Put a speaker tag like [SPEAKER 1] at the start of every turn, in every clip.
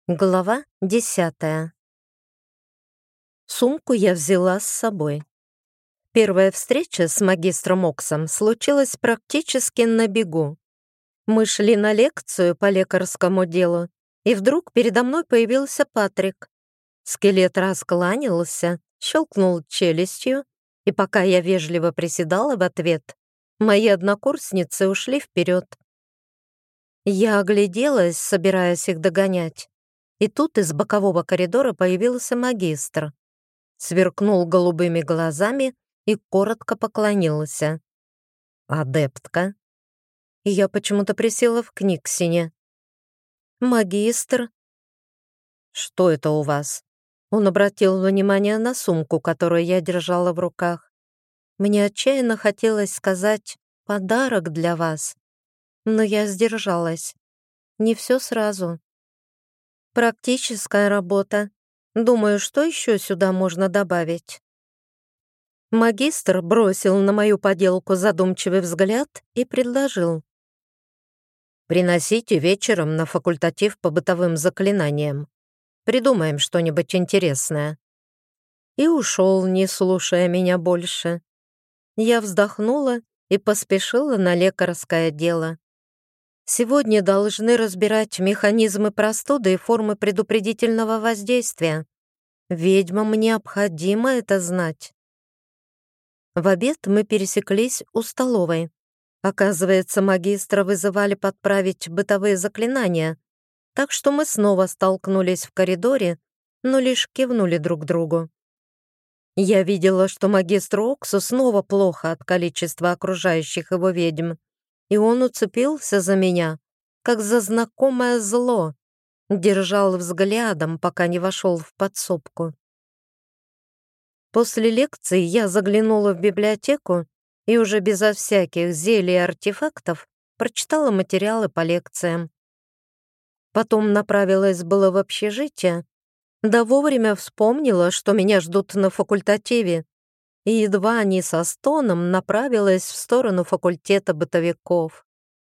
[SPEAKER 1] Глава 10. Сумку я взяла с собой. Первая встреча с магистром Оксом случилась практически на бегу. Мы шли на лекцию по лекарскому делу, и вдруг передо мной появился Патрик. Скелет раскланялся, щелкнул челюстью, и пока я вежливо приседала в ответ, мои однокурсницы ушли вперед. Я огляделась, собираясь их догонять. И тут из бокового коридора появился магистр. Сверкнул голубыми глазами и коротко поклонился. «Адептка». И я почему-то присела в книгсине. «Магистр». «Что это у вас?» Он обратил внимание на сумку, которую я держала в руках. Мне отчаянно хотелось сказать «подарок для вас», но я сдержалась. Не все сразу. Практическая работа. Думаю, что еще сюда можно добавить? Магистр бросил на мою поделку задумчивый взгляд и предложил. «Приносите вечером на факультатив по бытовым заклинаниям. Придумаем что-нибудь интересное». И ушел, не слушая меня больше. Я вздохнула и поспешила на лекарское дело. Сегодня должны разбирать механизмы простуды и формы предупредительного воздействия. Ведьмам необходимо это знать. В обед мы пересеклись у столовой. Оказывается, магистра вызывали подправить бытовые заклинания, так что мы снова столкнулись в коридоре, но лишь кивнули друг другу. Я видела, что магистру Оксу снова плохо от количества окружающих его ведьм, и он уцепился за меня, как за знакомое зло, держал взглядом, пока не вошел в подсобку. После лекции я заглянула в библиотеку и уже безо всяких зелий и артефактов прочитала материалы по лекциям. Потом направилась было в общежитие, да вовремя вспомнила, что меня ждут на факультативе, и едва не со стоном направилась в сторону факультета бытовиков.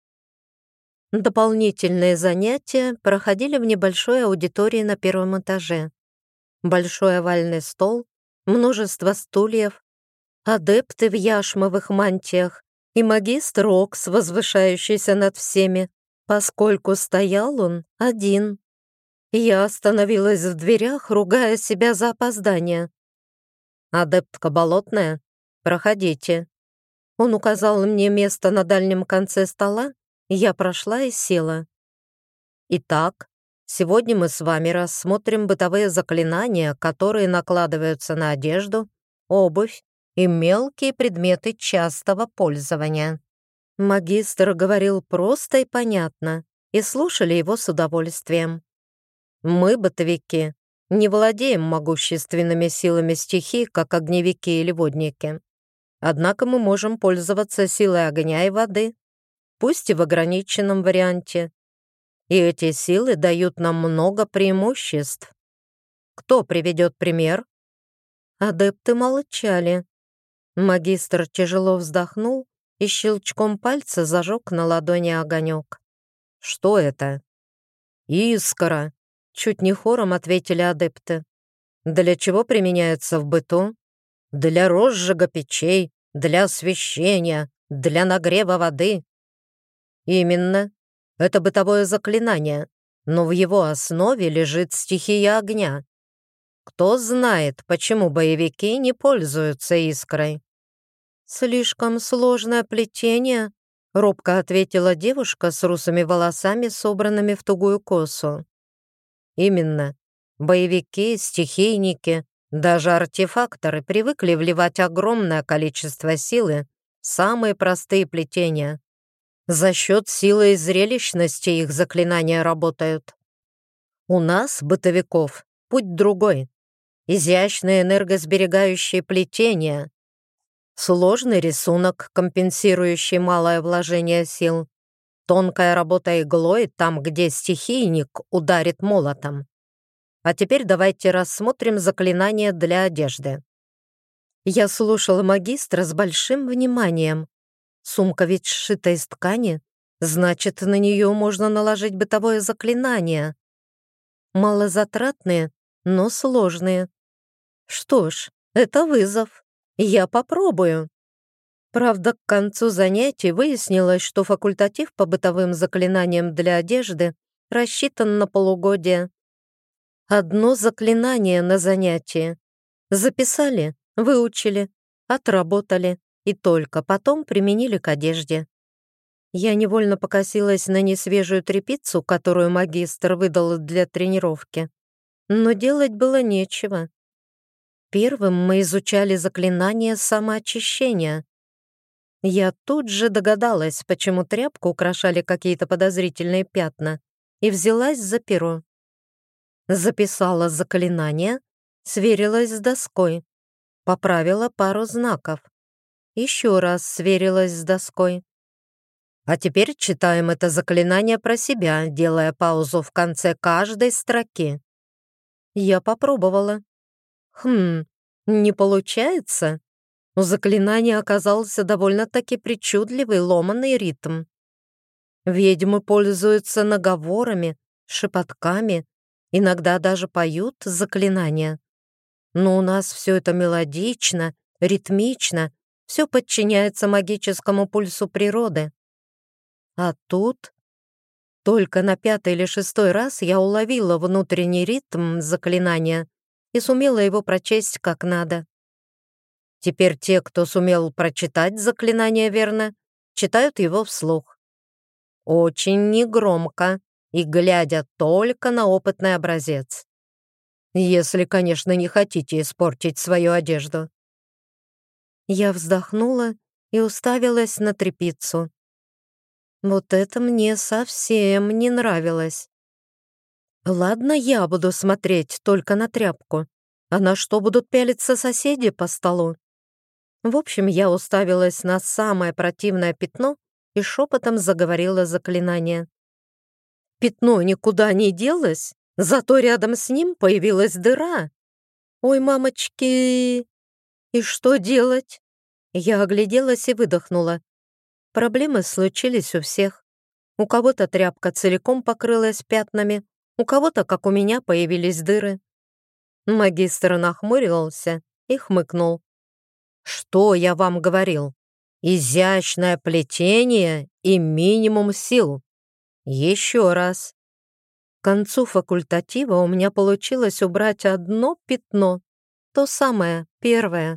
[SPEAKER 1] Дополнительные занятия проходили в небольшой аудитории на первом этаже. Большой овальный стол, множество стульев, адепты в яшмовых мантиях и магистр Окс, возвышающийся над всеми, поскольку стоял он один. Я остановилась в дверях, ругая себя за опоздание. «Адептка Болотная, проходите». Он указал мне место на дальнем конце стола, и я прошла и села. «Итак, сегодня мы с вами рассмотрим бытовые заклинания, которые накладываются на одежду, обувь и мелкие предметы частого пользования». Магистр говорил просто и понятно, и слушали его с удовольствием. Мы, бытовики, не владеем могущественными силами стихий, как огневики или водники. Однако мы можем пользоваться силой огня и воды, пусть и в ограниченном варианте. И эти силы дают нам много преимуществ. Кто приведет пример? Адепты молчали. Магистр тяжело вздохнул и щелчком пальца зажег на ладони огонек. Что это? Искра. Чуть не хором ответили адепты. Для чего применяется в быту? Для розжига печей, для освещения, для нагрева воды. Именно. Это бытовое заклинание, но в его основе лежит стихия огня. Кто знает, почему боевики не пользуются искрой? «Слишком сложное плетение», — робко ответила девушка с русыми волосами, собранными в тугую косу. Именно. Боевики, стихийники, даже артефакторы привыкли вливать огромное количество силы в самые простые плетения. За счет силы и зрелищности их заклинания работают. У нас, бытовиков, путь другой. Изящные энергосберегающие плетения. Сложный рисунок, компенсирующий малое вложение сил. Тонкая работа иглой там, где стихийник ударит молотом. А теперь давайте рассмотрим заклинание для одежды. Я слушала магистра с большим вниманием. Сумка ведь сшита из ткани, значит, на нее можно наложить бытовое заклинание. малозатратные, но сложные. Что ж, это вызов. Я попробую. Правда, к концу занятий выяснилось, что факультатив по бытовым заклинаниям для одежды рассчитан на полугодие. Одно заклинание на занятие. Записали, выучили, отработали и только потом применили к одежде. Я невольно покосилась на несвежую тряпицу, которую магистр выдал для тренировки. Но делать было нечего. Первым мы изучали заклинание самоочищения. Я тут же догадалась, почему тряпку украшали какие-то подозрительные пятна, и взялась за перо. Записала заклинание, сверилась с доской, поправила пару знаков. Еще раз сверилась с доской. А теперь читаем это заклинание про себя, делая паузу в конце каждой строки. Я попробовала. Не получается. У заклинания оказался довольно-таки причудливый ломаный ритм. Ведьмы пользуются наговорами, шепотками, иногда даже поют заклинания. Но у нас все это мелодично, ритмично, все подчиняется магическому пульсу природы. А тут только на 5-й или 6-й раз я уловила внутренний ритм заклинания и сумела его прочесть как надо. Теперь те, кто сумел прочитать заклинание верно, читают его вслух. Очень негромко и глядя только на опытный образец. Если, конечно, не хотите испортить свою одежду. Я вздохнула и уставилась на тряпицу. Вот это мне совсем не нравилось. Ладно, я буду смотреть только на тряпку. А на что будут пялиться соседи по столу? В общем, я уставилась на самое противное пятно и шепотом заговорила заклинание. Пятно никуда не делось, зато рядом с ним появилась дыра. Ой, мамочки! И что делать? Я огляделась и выдохнула. Проблемы случились у всех. У кого-то тряпка целиком покрылась пятнами, у кого-то, как у меня, появились дыры. Магистр нахмурился и хмыкнул. Что я вам говорил? Изящное плетение и минимум сил. Еще раз. К концу факультатива у меня получилось убрать одно пятно, то самое, первое.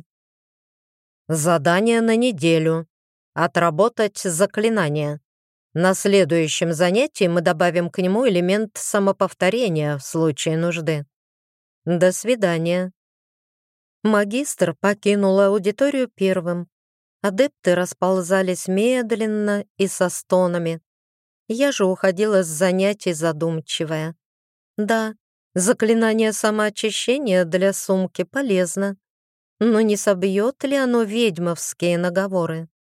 [SPEAKER 1] Задание на неделю. Отработать заклинание. На следующем занятии мы добавим к нему элемент самоповторения в случае нужды. До свидания. Магистр покинул аудиторию первым. Адепты расползались медленно и со стонами. Я же уходила с занятий задумчивая. Да, заклинание самоочищения для сумки полезно, но не собьет ли оно ведьмовские наговоры?